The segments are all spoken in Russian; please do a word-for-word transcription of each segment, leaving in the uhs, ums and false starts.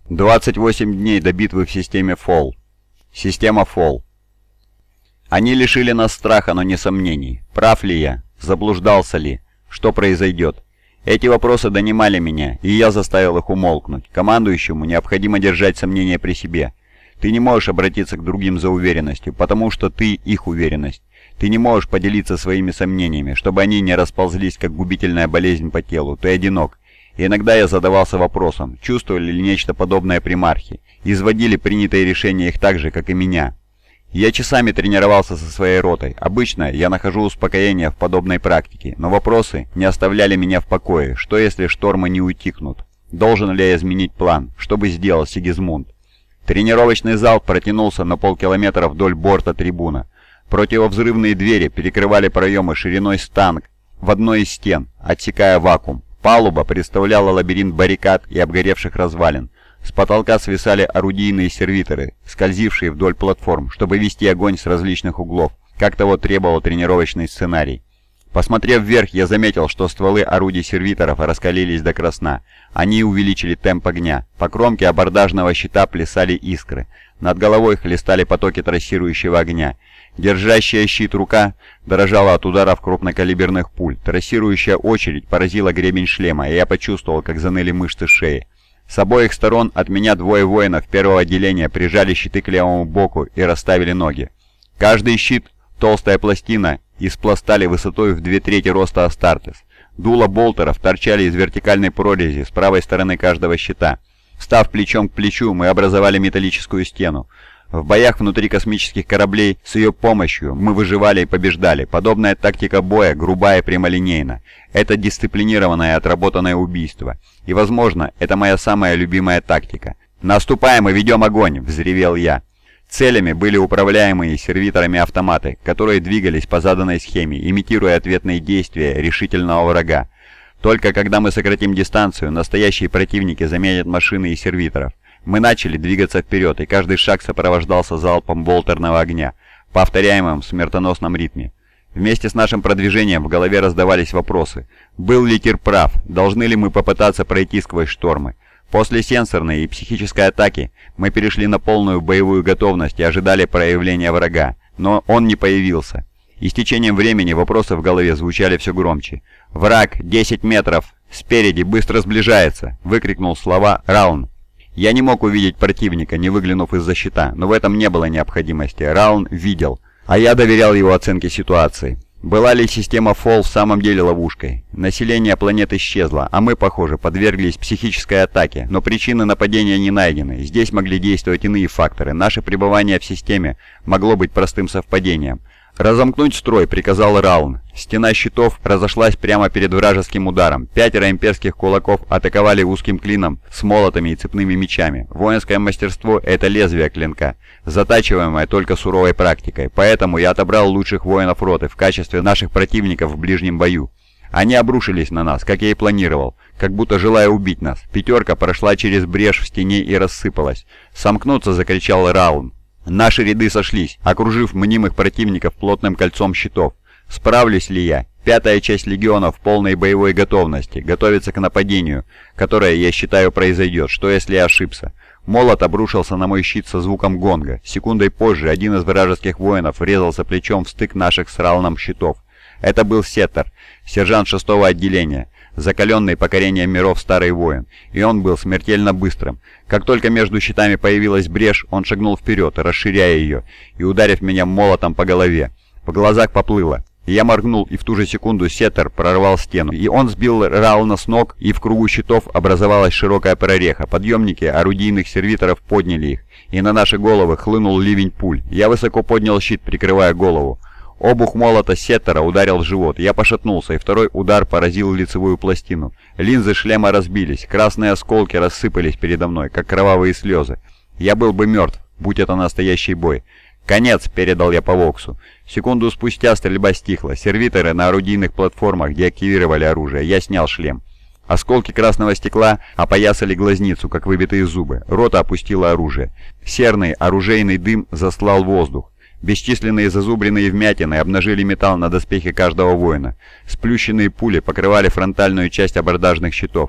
двадцать восемь дней до битвы в системе Фол. Система Фол. Они лишили нас страха, но не сомнений. Прав ли я? Заблуждался ли? Что произойдет? Эти вопросы донимали меня, и я заставил их умолкнуть. Командующему необходимо держать сомнения при себе. Ты не можешь обратиться к другим за уверенностью, потому что ты их уверенность. Ты не можешь поделиться своими сомнениями, чтобы они не расползлись, как губительная болезнь по телу. Ты одинок. И иногда я задавался вопросом, чувствовали ли нечто подобное примархи, изводили принятые решения их так же, как и меня. Я часами тренировался со своей ротой. Обычно я нахожу успокоение в подобной практике, но вопросы не оставляли меня в покое. Что если штормы не утихнут? Должен ли я изменить план? Что бы сделал Сигизмунд? Тренировочный зал протянулся на полкилометра вдоль борта трибуна. Противовзрывные двери перекрывали проемы шириной с танк в одной из стен, отсекая вакуум. Палуба представляла лабиринт баррикад и обгоревших развалин. С потолка свисали орудийные сервиторы, скользившие вдоль платформ, чтобы вести огонь с различных углов, как того требовал тренировочный сценарий. Посмотрев вверх, я заметил, что стволы орудий сервиторов раскалились до красна. Они увеличили темп огня. По кромке абордажного щита плясали искры. Над головой хлестали потоки трассирующего огня. Держащая щит рука дрожала от ударов крупнокалиберных пуль. Трассирующая очередь поразила гребень шлема, и я почувствовал, как заныли мышцы шеи. С обоих сторон от меня двое воинов первого отделения прижали щиты к левому боку и расставили ноги. Каждый щит — толстая пластина из пластали высотой в две трети роста Астартес. Дула болтеров торчали из вертикальной прорези с правой стороны каждого щита. Встав плечом к плечу, мы образовали металлическую стену. В боях внутри космических кораблей с ее помощью мы выживали и побеждали. Подобная тактика боя грубая и прямолинейна. Это дисциплинированное и отработанное убийство. И, возможно, это моя самая любимая тактика. «Наступаем и ведем огонь!» — взревел я. Целями были управляемые сервиторами автоматы, которые двигались по заданной схеме, имитируя ответные действия решительного врага. Только когда мы сократим дистанцию, настоящие противники заменят машины и сервиторов. Мы начали двигаться вперед, и каждый шаг сопровождался залпом болтерного огня, повторяемым в смертоносном ритме. Вместе с нашим продвижением в голове раздавались вопросы. Был ли Тир прав? Должны ли мы попытаться пройти сквозь штормы? После сенсорной и психической атаки мы перешли на полную боевую готовность и ожидали проявления врага, но он не появился. И с течением времени вопросы в голове звучали все громче. «Враг! десять метров! Спереди! Быстро сближается!» — выкрикнул слова Раун. Я не мог увидеть противника, не выглянув из-за щита, но в этом не было необходимости. Раун видел, а я доверял его оценке ситуации. Была ли система Фол в самом деле ловушкой? Население планеты исчезло, а мы, похоже, подверглись психической атаке, но причины нападения не найдены. Здесь могли действовать иные факторы. Наше пребывание в системе могло быть простым совпадением. «Разомкнуть строй», — приказал Раун. Стена щитов разошлась прямо перед вражеским ударом. Пятеро имперских кулаков атаковали узким клином с молотами и цепными мечами. Воинское мастерство — это лезвие клинка, затачиваемое только суровой практикой. Поэтому я отобрал лучших воинов роты в качестве наших противников в ближнем бою. Они обрушились на нас, как я и планировал, как будто желая убить нас. Пятерка прошла через брешь в стене и рассыпалась. «Сомкнуться!» — закричал Раун. Наши ряды сошлись, окружив мнимых противников плотным кольцом щитов. Справлюсь ли я? Пятая часть легиона в полной боевой готовности, готовится к нападению, которое, я считаю, произойдет. Что если я ошибся? Молот обрушился на мой щит со звуком гонга. Секундой позже один из вражеских воинов врезался плечом в стык наших с Рауном щитов. Это был Сеттер, сержант шестого отделения, закаленный покорением миров старый воин, и он был смертельно быстрым. Как только между щитами появилась брешь, он шагнул вперед, расширяя ее, и ударив меня молотом по голове. В глазах поплыло. Я моргнул, и в ту же секунду Сеттер прорвал стену, и он сбил Рауна с ног, и в кругу щитов образовалась широкая прореха. Подъемники орудийных сервиторов подняли их, и на наши головы хлынул ливень пуль. Я высоко поднял щит, прикрывая голову. Обух молота Сеттера ударил в живот. Я пошатнулся, и второй удар поразил лицевую пластину. Линзы шлема разбились, красные осколки рассыпались передо мной, как кровавые слезы. Я был бы мертв, будь это настоящий бой. «Конец!» — передал я по Воксу. Секунду спустя стрельба стихла. Сервиторы на орудийных платформах деактивировали оружие. Я снял шлем. Осколки красного стекла опоясали глазницу, как выбитые зубы. Рота опустила оружие. Серный оружейный дым заслал воздух. Бесчисленные зазубренные вмятины обнажили металл на доспехе каждого воина. Сплющенные пули покрывали фронтальную часть абордажных щитов.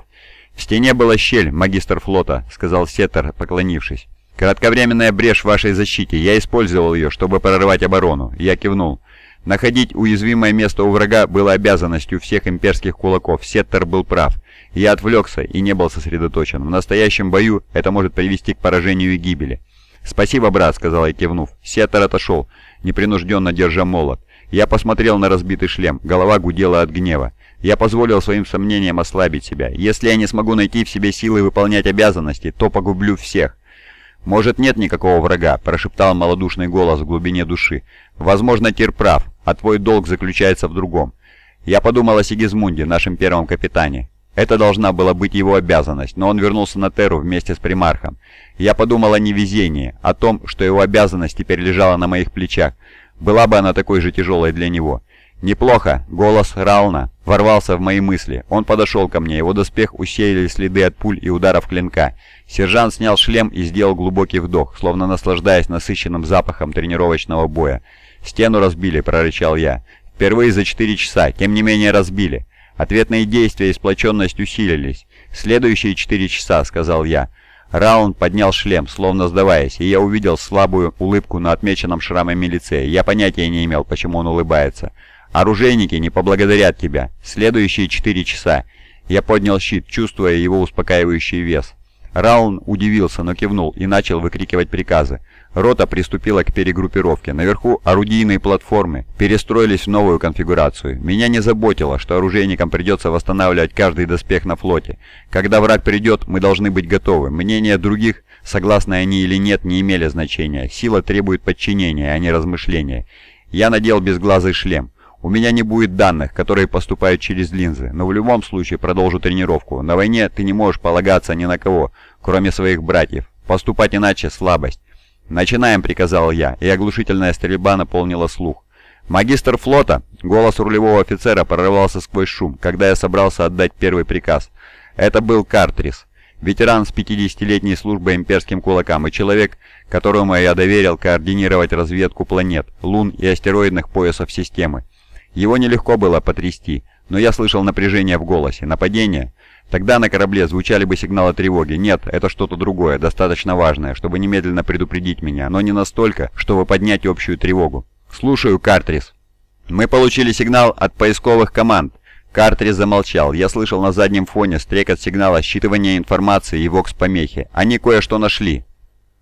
«В стене была щель, магистр флота», — сказал Сеттер, поклонившись. «Кратковременная брешь в вашей защите. Я использовал ее, чтобы прорывать оборону». Я кивнул. Находить уязвимое место у врага было обязанностью всех имперских кулаков. Сеттер был прав. Я отвлекся и не был сосредоточен. В настоящем бою это может привести к поражению и гибели. «Спасибо, брат», — сказал я, кивнув. Сеттер отошел, непринужденно держа молот. Я посмотрел на разбитый шлем. Голова гудела от гнева. Я позволил своим сомнениям ослабить себя. Если я не смогу найти в себе силы выполнять обязанности, то погублю всех. «Может, нет никакого врага», — прошептал малодушный голос в глубине души. «Возможно, Тир прав, а твой долг заключается в другом». Я подумал о Сигизмунде, нашем первом капитане. Это должна была быть его обязанность, но он вернулся на Терру вместе с примархом. Я подумал о невезении, о том, что его обязанность теперь лежала на моих плечах. Была бы она такой же тяжелой для него. «Неплохо!» — голос Рална ворвался в мои мысли. Он подошел ко мне, его доспех усеяли следы от пуль и ударов клинка. Сержант снял шлем и сделал глубокий вдох, словно наслаждаясь насыщенным запахом тренировочного боя. «Стену разбили!» — прорычал я. «Впервые за четыре часа, тем не менее разбили!» Ответные действия и сплоченность усилились. «Следующие четыре часа», — сказал я. Раунд поднял шлем, словно сдаваясь, и я увидел слабую улыбку на отмеченном шрамами лице. Я понятия не имел, почему он улыбается. «Оружейники не поблагодарят тебя. Следующие четыре часа». Я поднял щит, чувствуя его успокаивающий вес. Раун удивился, но кивнул и начал выкрикивать приказы. Рота приступила к перегруппировке. Наверху орудийные платформы перестроились в новую конфигурацию. Меня не заботило, что оружейникам придется восстанавливать каждый доспех на флоте. Когда враг придет, мы должны быть готовы. Мнения других, согласны они или нет, не имели значения. Сила требует подчинения, а не размышления. Я надел безглазый шлем. У меня не будет данных, которые поступают через линзы, но в любом случае продолжу тренировку. На войне ты не можешь полагаться ни на кого, кроме своих братьев. Поступать иначе – слабость. «Начинаем», — приказал я, и оглушительная стрельба наполнила слух. «Магистр флота!» — голос рулевого офицера прорывался сквозь шум, когда я собрался отдать первый приказ. Это был Картрис, ветеран с пятидесятилетней службой имперским кулакам и человек, которому я доверил координировать разведку планет, лун и астероидных поясов системы. Его нелегко было потрясти, но я слышал напряжение в голосе. Нападение? Тогда на корабле звучали бы сигналы тревоги. Нет, это что-то другое, достаточно важное, чтобы немедленно предупредить меня, но не настолько, чтобы поднять общую тревогу. «Слушаю, Картрис». «Мы получили сигнал от поисковых команд». Картрис замолчал. Я слышал на заднем фоне стрекот сигнала считывания информации и вокс-помехи. «Они кое-что нашли».